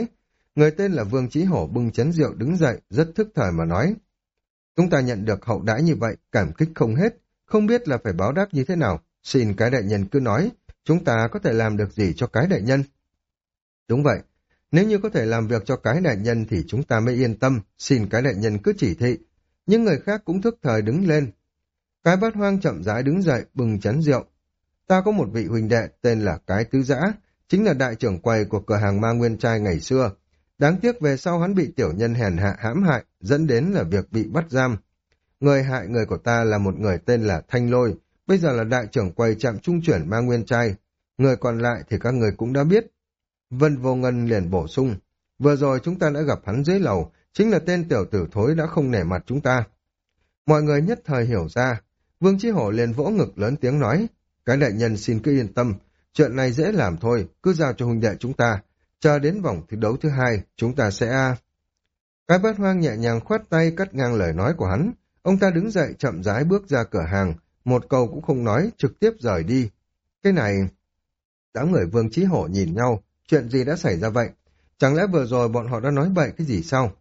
Người tên là Vương Chí Hổ bưng chén rượu đứng dậy, rất thức thời mà nói. Chúng ta nhận được hậu đãi như vậy, cảm kích không hết, không biết là phải báo đáp như thế nào. Xin cái đại nhân cứ nói, chúng ta có thể làm được gì cho cái đại nhân? Đúng vậy, nếu như có thể làm việc cho cái đại nhân thì chúng ta mới yên tâm, xin cái đại nhân cứ chỉ thị. Những người khác cũng thức thời đứng lên. Cái Bát Hoang chậm rãi đứng dậy, bưng chén rượu. Ta có một vị huynh đệ tên là Cái Tứ Dã, chính là đại trưởng quầy của cửa hàng Ma Nguyên Trai ngày xưa. Đáng tiếc về sau hắn bị tiểu nhân hèn hạ hãm hại, dẫn đến là việc bị bắt giam. Người hại người của ta là một người tên là Thanh Lôi, bây giờ là đại trưởng quầy trạm trung chuyển Ma Nguyên Trai. Người còn lại thì các người cũng đã biết. Vân Vô Ngân liền bổ sung, vừa rồi chúng ta đã gặp hắn dưới lầu, chính là tên tiểu tử thối đã không nể mặt chúng ta. Mọi người nhất thời hiểu ra, Vương Chí Hổ liền vỗ ngực lớn tiếng nói, cái đại nhân xin cứ yên tâm, chuyện này dễ làm thôi, cứ giao cho huynh đệ chúng ta, chờ đến vòng thi đấu thứ hai, chúng ta sẽ... Cái Bát Hoang nhẹ nhàng khoát tay cắt ngang lời nói của hắn, ông ta đứng dậy chậm rãi bước ra cửa hàng, một câu cũng không nói, trực tiếp rời đi. Cái này... Đám người Vương Chí Hổ nhìn nhau, chuyện gì đã xảy ra vậy? Chẳng lẽ vừa rồi bọn họ đã nói bậy cái gì sao?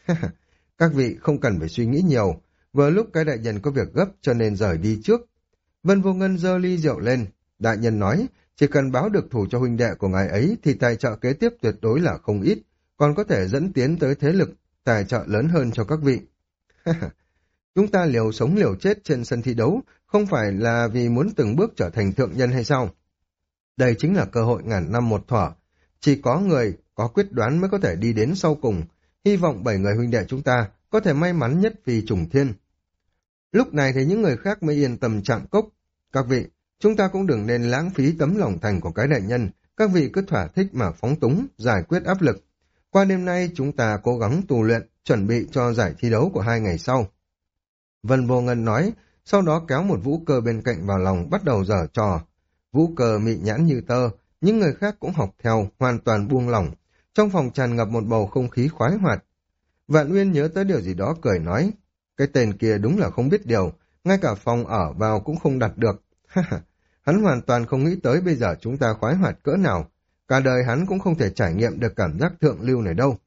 Các vị không cần phải suy nghĩ nhiều, vừa lúc cái đại nhân có việc gấp cho nên rời đi trước. Vân Vô Ngân giơ ly rượu lên, đại nhân nói, chỉ cần báo được thù cho huynh đệ của ngài ấy thì tài trợ kế tiếp tuyệt đối là không ít, còn có thể dẫn tiến tới thế lực tài trợ lớn hơn cho các vị. Chúng ta liều sống liều chết trên sân thi đấu, không phải là vì muốn từng bước trở thành thượng nhân hay sao? Đây chính là cơ hội ngàn năm một thỏa. Chỉ có người có quyết đoán mới có thể đi đến sau cùng. Hy vọng bảy người huynh đệ chúng ta có thể may mắn nhất vì trùng thiên. Lúc này thì những người khác mới yên tâm chạm cốc. Các vị, chúng ta cũng đừng nên lãng phí tấm lòng thành của cái đại nhân. Các vị cứ thỏa thích mà phóng túng, giải quyết áp lực. Qua đêm nay chúng ta cố gắng tu luyện, chuẩn bị cho giải thi đấu của hai ngày sau. Vân Vô Ngân nói, sau đó kéo một Vũ Cơ bên cạnh vào lòng bắt đầu giở trò. Vũ Cơ mị nhãn như tơ, những người khác cũng học theo, hoàn toàn buông lỏng. Trong phòng tràn ngập một bầu không khí khoái hoạt. Vạn Uyên nhớ tới điều gì đó cười nói, cái tên kia đúng là không biết điều, ngay cả phòng ở vào cũng không đặt được. Hắn hoàn toàn không nghĩ tới bây giờ chúng ta khoái hoạt cỡ nào, cả đời hắn cũng không thể trải nghiệm được cảm giác thượng lưu này đâu.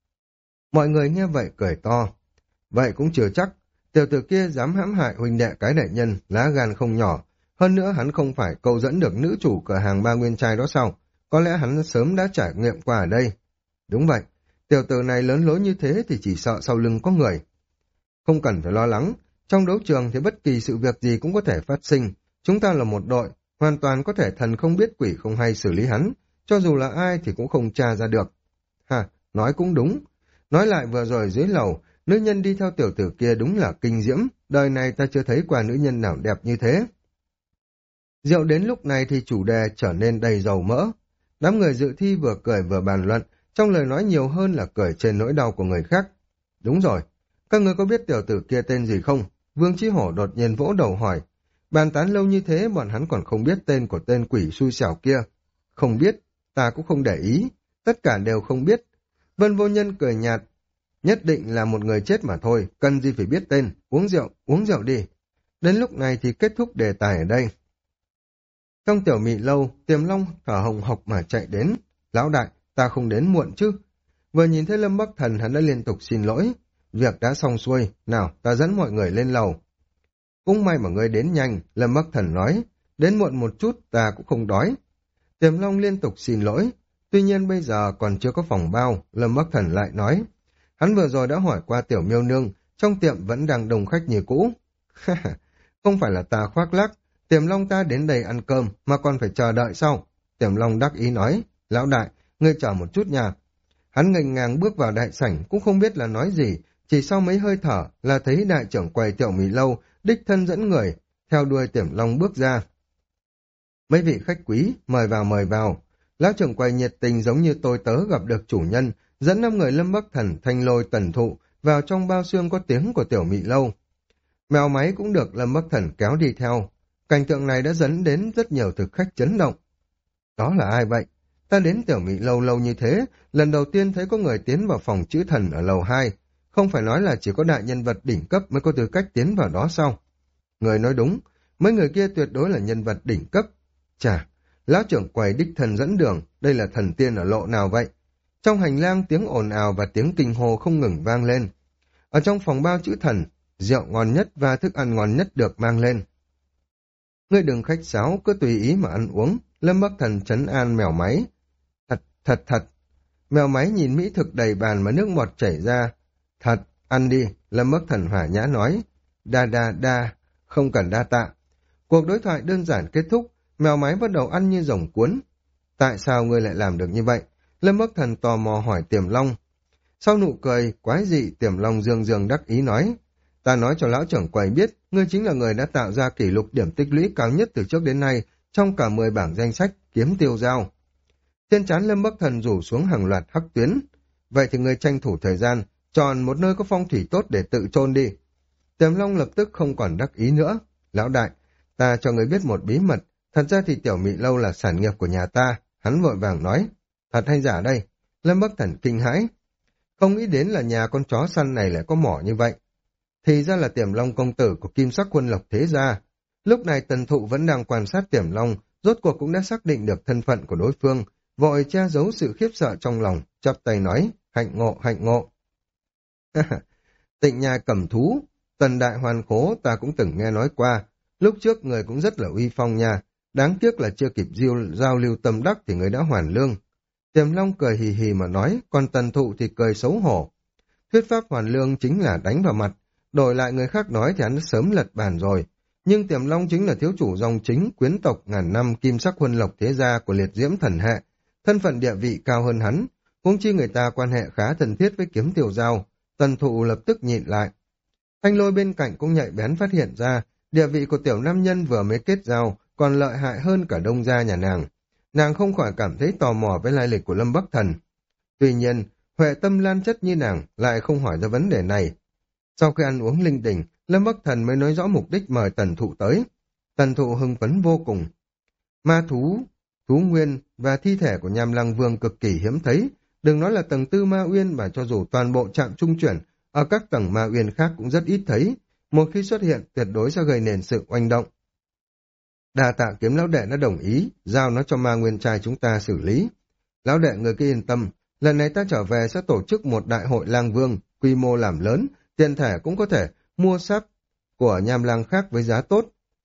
Mọi người nghe vậy cười to. Vậy cũng chưa chắc, tiểu tử kia dám hãm hại huynh đệ cái đại nhân, lá gan không nhỏ. Hơn nữa hắn không phải câu dẫn được nữ chủ cửa hàng Ba Nguyên Trai đó sao? Có lẽ hắn sớm đã trải nghiệm qua ở đây. Đúng vậy, tiểu tử này lớn lối như thế thì chỉ sợ sau lưng có người. Không cần phải lo lắng, trong đấu trường thì bất kỳ sự việc gì cũng có thể phát sinh. Chúng ta là một đội, hoàn toàn có thể thần không biết quỷ không hay xử lý hắn, cho dù là ai thì cũng không tra ra được. Hà, nói cũng đúng. Nói lại vừa rồi dưới lầu, nữ nhân đi theo tiểu tử kia đúng là kinh diễm, đời này ta chưa thấy qua nữ nhân nào đẹp như thế. Rượu đến lúc này thì chủ đề trở nên đầy dầu mỡ. Đám người dự thi vừa cười vừa bàn luận, trong lời nói nhiều hơn là cười trên nỗi đau của người khác. Đúng rồi, các người có biết tiểu tử kia tên gì không? Vương Chí Hổ đột nhiên vỗ đầu hỏi. Bàn tán lâu như thế bọn hắn còn không biết tên của tên quỷ xui xẻo kia. Không biết, ta cũng không để ý, tất cả đều không biết. Vân Vô Nhân cười nhạt. Nhất định là một người chết mà thôi, cần gì phải biết tên, uống rượu, uống rượu đi. Đến lúc này thì kết thúc đề tài ở đây. Trong tiểu mị lâu, Tiềm Long thở hồng hộc mà chạy đến. Lão đại, ta không đến muộn chứ. Vừa nhìn thấy Lâm Bắc Thần hắn đã liên tục xin lỗi. Việc đã xong xuôi, nào ta dẫn mọi người lên lầu. Cũng may mà ngươi đến nhanh, Lâm Bắc Thần nói. Đến muộn một chút ta cũng không đói. Tiềm Long liên tục xin lỗi. Tuy nhiên bây giờ còn chưa có phòng bao, Lâm Bắc Thần lại nói. Hắn vừa rồi đã hỏi qua tiểu miêu nương, trong tiệm vẫn đang đông khách như cũ. Không phải là ta khoác lác, Tiềm Long ta đến đây ăn cơm mà còn phải chờ đợi sao? Tiềm Long đắc ý nói, lão đại, ngươi chờ một chút nha. Hắn nghênh ngang bước vào đại sảnh cũng không biết là nói gì, chỉ sau mấy hơi thở là thấy đại trưởng quầy tiểu mì lâu, đích thân dẫn người, theo đuôi Tiềm Long bước ra. Mấy vị khách quý, mời vào mời vào. Lão trưởng quầy nhiệt tình giống như tôi tớ gặp được chủ nhân, dẫn năm người Lâm Bắc Thần, Thanh Lôi, Tần Thụ vào trong bao xương có tiếng của tiểu mị lâu. Mèo máy cũng được Lâm Bắc Thần kéo đi theo. Cảnh tượng này đã dẫn đến rất nhiều thực khách chấn động. Đó là ai vậy? Ta đến tiểu mị lâu lâu như thế, lần đầu tiên thấy có người tiến vào phòng chữ thần ở lầu hai. Không phải nói là chỉ có đại nhân vật đỉnh cấp mới có tư cách tiến vào đó sao? Người nói đúng, mấy người kia tuyệt đối là nhân vật đỉnh cấp. Chà, lão trưởng quầy đích thần dẫn đường, đây là thần tiên ở lộ nào vậy? Trong hành lang tiếng ồn ào và tiếng kinh hô không ngừng vang lên. Ở trong phòng bao chữ thần, rượu ngon nhất và thức ăn ngon nhất được mang lên. Ngươi đừng khách sáo, cứ tùy ý mà ăn uống. Lâm Bắc Thần trấn an mèo máy. Thật, thật, thật. Mèo máy nhìn mỹ thực đầy bàn mà nước bọt chảy ra. Thật, ăn đi, Lâm Bắc Thần hỏa nhã nói. Đa đa đa, không cần đa tạ. Cuộc đối thoại đơn giản kết thúc, mèo máy bắt đầu ăn như rồng cuốn. Tại sao ngươi lại làm được như vậy? Lâm Bắc Thần tò mò hỏi Tiềm Long. Sau nụ cười, quái dị, Tiềm Long dương dương đắc ý nói. Ta nói cho lão trưởng quầy biết, ngươi chính là người đã tạo ra kỷ lục điểm tích lũy cao nhất từ trước đến nay, trong cả mười bảng danh sách kiếm tiêu dao. Trên trán Lâm Bắc Thần rủ xuống hàng loạt hắc tuyến. Vậy thì ngươi tranh thủ thời gian, chọn một nơi có phong thủy tốt để tự chôn đi. Tiềm Long lập tức không còn đắc ý nữa. Lão đại, ta cho ngươi biết một bí mật, thật ra thì tiểu mị lâu là sản nghiệp của nhà ta. Hắn vội vàng nói. Thật hay giả đây? Lâm Bắc Thần kinh hãi. Không nghĩ đến là nhà con chó săn này lại có mỏ như vậy. Thì ra là Tiềm Long công tử của Kim Sắc Quân Lộc thế gia. Lúc này Tần Thụ vẫn đang quan sát Tiềm Long, rốt cuộc cũng đã xác định được thân phận của đối phương, vội che giấu sự khiếp sợ trong lòng, chắp tay nói, hạnh ngộ, hạnh ngộ. Tịnh nhà cẩm thú, Tần Đại Hoàn Khố ta cũng từng nghe nói qua, lúc trước người cũng rất là uy phong nha, đáng tiếc là chưa kịp diêu, giao lưu tâm đắc thì người đã hoàn lương. Tiềm Long cười hì hì mà nói, còn Tần Thụ thì cười xấu hổ. Thuyết pháp hoàn lương chính là đánh vào mặt, đổi lại người khác nói thì hắn đã sớm lật bàn rồi. Nhưng Tiềm Long chính là thiếu chủ dòng chính quyến tộc ngàn năm Kim Sắc Huân Lộc thế gia của liệt diễm thần hệ, thân phận địa vị cao hơn hắn, huống chi người ta quan hệ khá thân thiết với Kiếm Tiêu Giao. Tần Thụ lập tức nhịn lại. Thanh Lôi bên cạnh cũng nhạy bén phát hiện ra, địa vị của tiểu nam nhân vừa mới kết giao còn lợi hại hơn cả đông gia nhà nàng. Nàng không khỏi cảm thấy tò mò với lai lịch của Lâm Bắc Thần. Tuy nhiên, huệ tâm lan chất như nàng lại không hỏi ra vấn đề này. Sau khi ăn uống linh đình, Lâm Bắc Thần mới nói rõ mục đích mời Tần Thụ tới. Tần Thụ hưng phấn vô cùng. Ma thú, thú nguyên và thi thể của Nham Lăng Vương cực kỳ hiếm thấy. Đừng nói là tầng tư Ma Uyên mà cho dù toàn bộ trạm trung chuyển, ở các tầng Ma Uyên khác cũng rất ít thấy. Một khi xuất hiện, tuyệt đối sẽ gây nền sự oanh động. Đà tạ Kiếm lão đệ đã đồng ý, giao nó cho Ma Nguyên trai chúng ta xử lý. Lão đệ người cứ yên tâm, lần này ta trở về sẽ tổ chức một đại hội lang vương, quy mô làm lớn, tiền thể cũng có thể mua sắp của Nham Lang khác với giá tốt.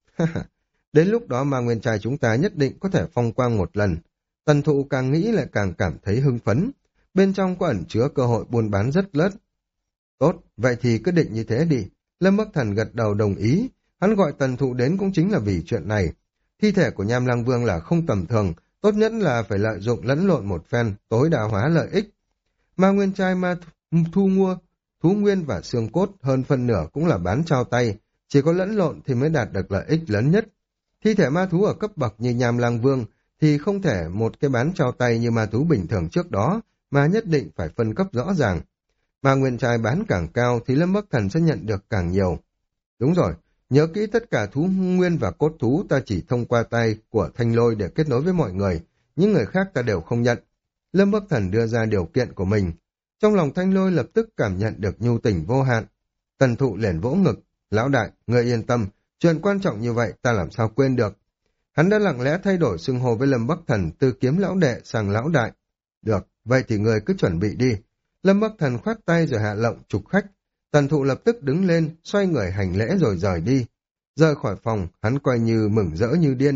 Đến lúc đó Ma Nguyên trai chúng ta nhất định có thể phong quang một lần. Tần Thụ càng nghĩ lại càng cảm thấy hưng phấn, bên trong có ẩn chứa cơ hội buôn bán rất lớn. Tốt, vậy thì cứ định như thế đi. Lâm Bắc Thần gật đầu đồng ý, hắn gọi Tần Thụ đến cũng chính là vì chuyện này. Thi thể của Nham Lăng Vương là không tầm thường, tốt nhất là phải lợi dụng lẫn lộn một phen, tối đa hóa lợi ích. Ma Nguyên trai ma thu mua, thú nguyên và xương cốt hơn phân nửa cũng là bán trao tay, chỉ có lẫn lộn thì mới đạt được lợi ích lớn nhất. Thi thể ma thú ở cấp bậc như Nham Lăng Vương thì không thể một cái bán trao tay như ma thú bình thường trước đó, mà nhất định phải phân cấp rõ ràng. Ma Nguyên trai bán càng cao thì Lâm Bắc Thần sẽ nhận được càng nhiều. Đúng rồi, nhớ kỹ tất cả thú nguyên và cốt thú ta chỉ thông qua tay của Thanh Lôi để kết nối với mọi người, những người khác ta đều không nhận. Lâm Bắc Thần đưa ra điều kiện của mình. Trong lòng Thanh Lôi lập tức cảm nhận được nhu tình vô hạn. Tần Thụ liền vỗ ngực, lão đại, người yên tâm, chuyện quan trọng như vậy ta làm sao quên được. Hắn đã lặng lẽ thay đổi xưng hô với Lâm Bắc Thần từ Kiếm lão đệ sang lão đại. Được, vậy thì người cứ chuẩn bị đi. Lâm Bắc Thần khoát tay rồi hạ lệnh trục khách. Tần Thụ lập tức đứng lên, xoay người hành lễ rồi rời đi. Rời khỏi phòng, hắn coi như mừng rỡ như điên.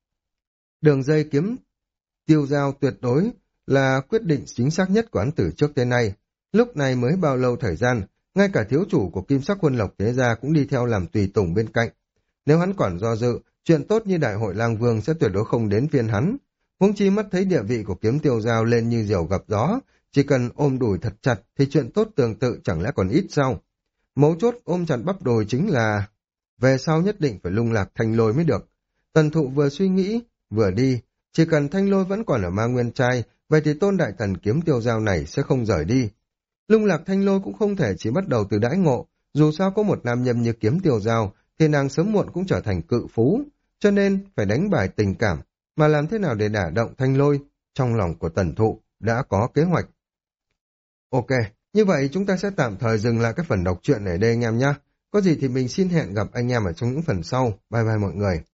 Đường dây kiếm tiêu giao tuyệt đối là quyết định chính xác nhất của hắn từ trước tới nay. Lúc này mới bao lâu thời gian, ngay cả thiếu chủ của Kim Sắc Quân Lộc thế gia cũng đi theo làm tùy tùng bên cạnh. Nếu hắn còn do dự, chuyện tốt như đại hội lang vương sẽ tuyệt đối không đến phiên hắn. Huống chi mắt thấy địa vị của kiếm tiêu giao lên như diều gặp gió, chỉ cần ôm đùi thật chặt thì chuyện tốt tương tự chẳng lẽ còn ít sao? Mấu chốt ôm chặt bắp đùi chính là về sau nhất định phải lung lạc Thanh Lôi mới được. Tần Thụ vừa suy nghĩ, vừa đi, chỉ cần Thanh Lôi vẫn còn ở Ma Nguyên trai, vậy thì tôn đại thần kiếm tiêu giao này sẽ không rời đi. Lung lạc Thanh Lôi cũng không thể chỉ bắt đầu từ đãi ngộ, dù sao có một nam nhân như kiếm tiêu giao, thì nàng sớm muộn cũng trở thành cự phú, cho nên phải đánh bài tình cảm, mà làm thế nào để đả động Thanh Lôi, trong lòng của Tần Thụ đã có kế hoạch. Ok, như vậy chúng ta sẽ tạm thời dừng lại cái phần đọc truyện ở đây anh em nhé. Có gì thì mình xin hẹn gặp anh em ở trong những phần sau. Bye bye mọi người.